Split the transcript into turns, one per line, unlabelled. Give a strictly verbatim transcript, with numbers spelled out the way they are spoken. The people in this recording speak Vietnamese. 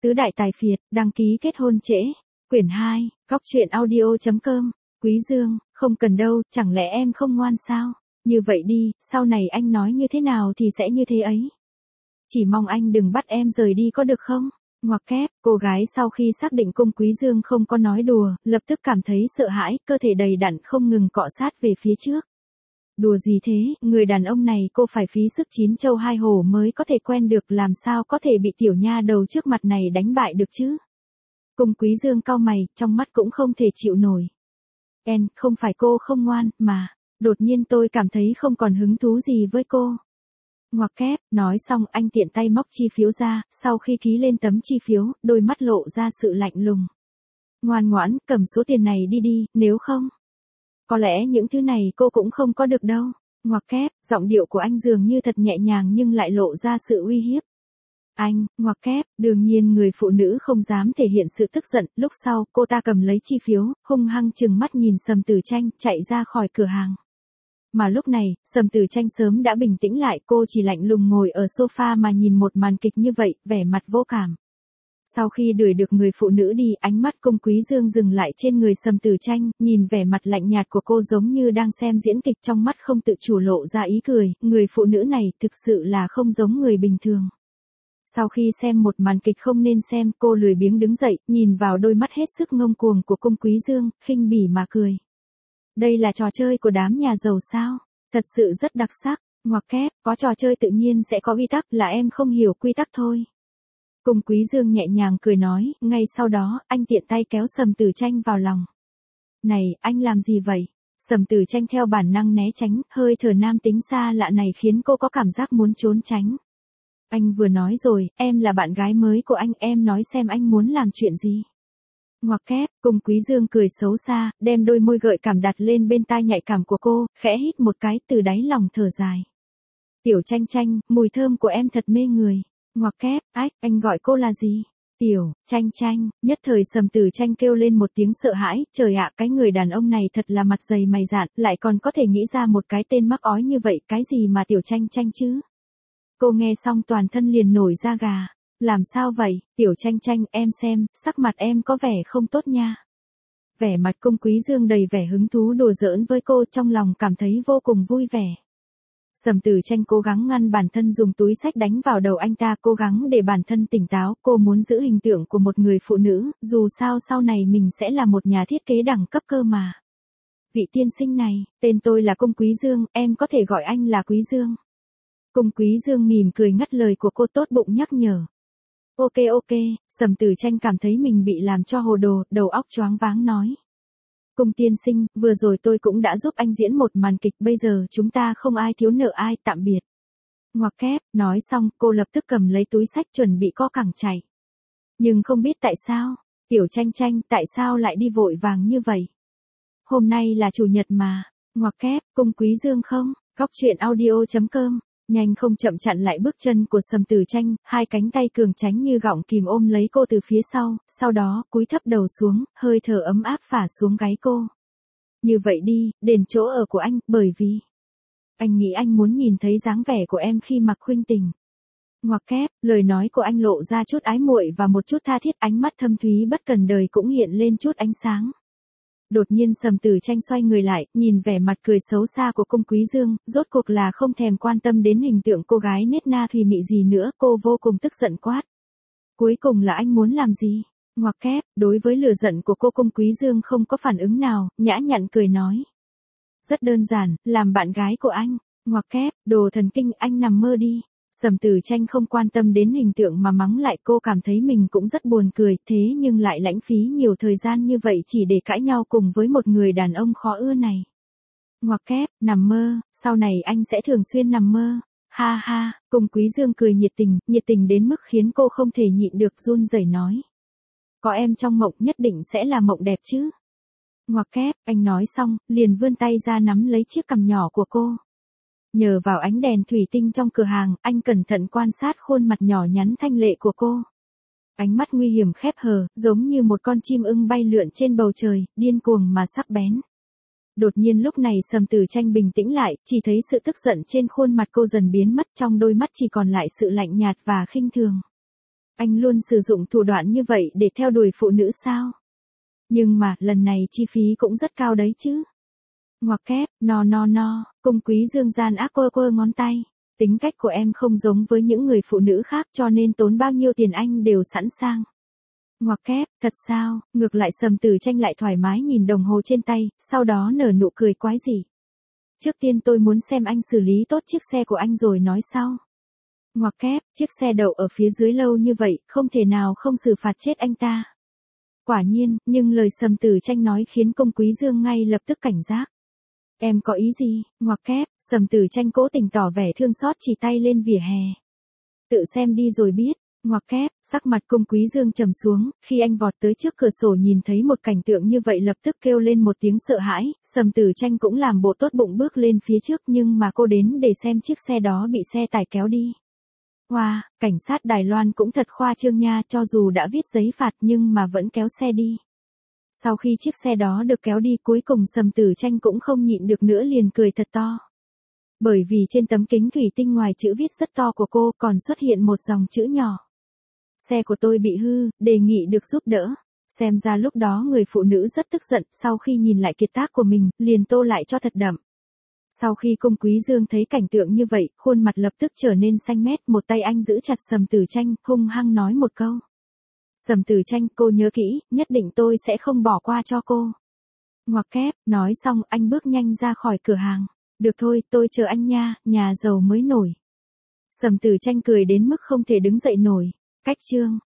Tứ đại tài phiệt, đăng ký kết hôn trễ. Quyển hai, góc truyện audio chấm com. Quý Dương, không cần đâu, chẳng lẽ em không ngoan sao? Như vậy đi, sau này anh nói như thế nào thì sẽ như thế ấy. Chỉ mong anh đừng bắt em rời đi có được không? Ngoặc kép, cô gái sau khi xác định cung Quý Dương không có nói đùa, lập tức cảm thấy sợ hãi, cơ thể đầy đặn không ngừng cọ sát về phía trước. Đùa gì thế, người đàn ông này cô phải phí sức chín châu hai hổ mới có thể quen được, làm sao có thể bị tiểu nha đầu trước mặt này đánh bại được chứ? Cung Quý Dương cau mày, trong mắt cũng không thể chịu nổi. En, không phải cô không ngoan, mà, đột nhiên tôi cảm thấy không còn hứng thú gì với cô. Ngoặc kép, nói xong anh tiện tay móc chi phiếu ra, sau khi ký lên tấm chi phiếu, đôi mắt lộ ra sự lạnh lùng. Ngoan ngoãn, cầm số tiền này đi đi, nếu không. Có lẽ những thứ này cô cũng không có được đâu. Ngoặc kép, giọng điệu của anh dường như thật nhẹ nhàng nhưng lại lộ ra sự uy hiếp. Anh, ngoặc kép, đương nhiên người phụ nữ không dám thể hiện sự tức giận, lúc sau cô ta cầm lấy chi phiếu, hung hăng trừng mắt nhìn Sầm Tử Tranh, chạy ra khỏi cửa hàng. Mà lúc này, Sầm Tử Tranh sớm đã bình tĩnh lại, cô chỉ lạnh lùng ngồi ở sofa mà nhìn một màn kịch như vậy, vẻ mặt vô cảm. Sau khi đuổi được người phụ nữ đi, ánh mắt cung Quý Dương dừng lại trên người Sầm Tử Tranh, nhìn vẻ mặt lạnh nhạt của cô giống như đang xem diễn kịch, trong mắt không tự chủ lộ ra ý cười, người phụ nữ này thực sự là không giống người bình thường. Sau khi xem một màn kịch không nên xem, cô lười biếng đứng dậy, nhìn vào đôi mắt hết sức ngông cuồng của cung Quý Dương, khinh bỉ mà cười. Đây là trò chơi của đám nhà giàu sao? Thật sự rất đặc sắc. Ngoặc kép, có trò chơi tự nhiên sẽ có quy tắc, là em không hiểu quy tắc thôi. Cung Quý Dương nhẹ nhàng cười nói, ngay sau đó, anh tiện tay kéo Sầm Tử Tranh vào lòng. Này, anh làm gì vậy? Sầm Tử Tranh theo bản năng né tránh, hơi thở nam tính xa lạ này khiến cô có cảm giác muốn trốn tránh. Anh vừa nói rồi, em là bạn gái mới của anh, em nói xem anh muốn làm chuyện gì. Ngoặc kép, cung Quý Dương cười xấu xa, đem đôi môi gợi cảm đặt lên bên tai nhạy cảm của cô, khẽ hít một cái, từ đáy lòng thở dài. Tiểu Tranh Tranh, mùi thơm của em thật mê người. Ngoặc kép, ách, anh gọi cô là gì? Tiểu Tranh Tranh. Nhất thời Sầm Tử Tranh kêu lên một tiếng sợ hãi, trời ạ, cái người đàn ông này thật là mặt dày mày dạn, lại còn có thể nghĩ ra một cái tên mắc ói như vậy, cái gì mà Tiểu Tranh Tranh chứ? Cô nghe xong toàn thân liền nổi da gà. Làm sao vậy, Tiểu Tranh Tranh, em xem, sắc mặt em có vẻ không tốt nha. Vẻ mặt cung Quý Dương đầy vẻ hứng thú đùa giỡn với cô, trong lòng cảm thấy vô cùng vui vẻ. Sầm Tử Tranh cố gắng ngăn bản thân dùng túi xách đánh vào đầu anh ta, cố gắng để bản thân tỉnh táo, cô muốn giữ hình tượng của một người phụ nữ, dù sao sau này mình sẽ là một nhà thiết kế đẳng cấp cơ mà. Vị tiên sinh này, tên tôi là cung Quý Dương, em có thể gọi anh là Quý Dương. Cung Quý Dương mỉm cười ngắt lời của cô, tốt bụng nhắc nhở. Ok ok, Sầm Tử Tranh cảm thấy mình bị làm cho hồ đồ, đầu óc choáng váng nói. Cung tiên sinh, vừa rồi tôi cũng đã giúp anh diễn một màn kịch, bây giờ chúng ta không ai thiếu nợ ai, tạm biệt. Ngoặc kép, nói xong, cô lập tức cầm lấy túi xách chuẩn bị co cẳng chạy. Nhưng không biết tại sao, Tiểu Tranh Tranh, tại sao lại đi vội vàng như vậy? Hôm nay là chủ nhật mà. Ngoặc kép, cung Quý Dương không? Góc truyện audio chấm com. Nhanh không chậm chặn lại bước chân của Sầm Tử Tranh, hai cánh tay cường tránh như gọng kìm ôm lấy cô từ phía sau, sau đó cúi thấp đầu xuống, hơi thở ấm áp phả xuống gáy cô. Như vậy đi, đền chỗ ở của anh, bởi vì anh nghĩ anh muốn nhìn thấy dáng vẻ của em khi mặc khuynh tình. Ngoặc kép, lời nói của anh lộ ra chút ái muội và một chút tha thiết, ánh mắt thâm thúy bất cần đời cũng hiện lên chút ánh sáng. Đột nhiên Sầm Tử Tranh xoay người lại, nhìn vẻ mặt cười xấu xa của cung Quý Dương, rốt cuộc là không thèm quan tâm đến hình tượng cô gái nết na thùy mị gì nữa, cô vô cùng tức giận quát. Cuối cùng là anh muốn làm gì? Ngoặc kép, đối với lửa giận của cô cung Quý Dương không có phản ứng nào, nhã nhặn cười nói. Rất đơn giản, làm bạn gái của anh. Ngoặc kép, đồ thần kinh, anh nằm mơ đi. Sầm Tử Tranh không quan tâm đến hình tượng mà mắng lại, cô cảm thấy mình cũng rất buồn cười, thế nhưng lại lãng phí nhiều thời gian như vậy chỉ để cãi nhau cùng với một người đàn ông khó ưa này. Ngoặc kép, nằm mơ, sau này anh sẽ thường xuyên nằm mơ. Ha ha, cung Quý Dương cười nhiệt tình, nhiệt tình đến mức khiến cô không thể nhịn được run rẩy nói. Có em trong mộng nhất định sẽ là mộng đẹp chứ. Ngoặc kép, anh nói xong, liền vươn tay ra nắm lấy chiếc cằm nhỏ của cô. Nhờ vào ánh đèn thủy tinh trong cửa hàng, anh cẩn thận quan sát khuôn mặt nhỏ nhắn thanh lệ của cô. Ánh mắt nguy hiểm khép hờ, giống như một con chim ưng bay lượn trên bầu trời, điên cuồng mà sắc bén. Đột nhiên lúc này Sầm Tử Tranh bình tĩnh lại, chỉ thấy sự tức giận trên khuôn mặt cô dần biến mất, trong đôi mắt chỉ còn lại sự lạnh nhạt và khinh thường. Anh luôn sử dụng thủ đoạn như vậy để theo đuổi phụ nữ sao? Nhưng mà, lần này chi phí cũng rất cao đấy chứ. Ngoặc kép, no no no, Cung Quý Dương gian ác quơ quơ ngón tay. Tính cách của em không giống với những người phụ nữ khác cho nên tốn bao nhiêu tiền anh đều sẵn sàng. Ngoặc kép, thật sao? Ngược lại Sầm Tử Tranh lại thoải mái nhìn đồng hồ trên tay, sau đó nở nụ cười quái dị. Trước tiên tôi muốn xem anh xử lý tốt chiếc xe của anh rồi nói sau. Ngoặc kép, chiếc xe đậu ở phía dưới lâu như vậy, không thể nào không xử phạt chết anh ta. Quả nhiên, nhưng lời Sầm Tử Tranh nói khiến Cung Quý Dương ngay lập tức cảnh giác. Em có ý gì? Ngoặc kép, Sầm Tử Tranh cố tình tỏ vẻ thương xót chỉ tay lên vỉa hè. Tự xem đi rồi biết. Ngoặc kép, sắc mặt Cung Quý Dương trầm xuống, khi anh vọt tới trước cửa sổ nhìn thấy một cảnh tượng như vậy lập tức kêu lên một tiếng sợ hãi, Sầm Tử Tranh cũng làm bộ tốt bụng bước lên phía trước nhưng mà cô đến để xem chiếc xe đó bị xe tải kéo đi. Wow, cảnh sát Đài Loan cũng thật khoa trương nha, cho dù đã viết giấy phạt nhưng mà vẫn kéo xe đi. Sau khi chiếc xe đó được kéo đi cuối cùng Sầm Tử Tranh cũng không nhịn được nữa liền cười thật to. Bởi vì trên tấm kính thủy tinh ngoài chữ viết rất to của cô còn xuất hiện một dòng chữ nhỏ. Xe của tôi bị hư, đề nghị được giúp đỡ. Xem ra lúc đó người phụ nữ rất tức giận, sau khi nhìn lại kiệt tác của mình, liền tô lại cho thật đậm. Sau khi Cung Quý Dương thấy cảnh tượng như vậy, khuôn mặt lập tức trở nên xanh mét, một tay anh giữ chặt Sầm Tử Tranh, hung hăng nói một câu. Sầm Tử Tranh, cô nhớ kỹ, nhất định tôi sẽ không bỏ qua cho cô. Ngoặc kép, nói xong anh bước nhanh ra khỏi cửa hàng. Được thôi, tôi chờ anh nha, nhà giàu mới nổi. Sầm Tử Tranh cười đến mức không thể đứng dậy nổi. Cách chương.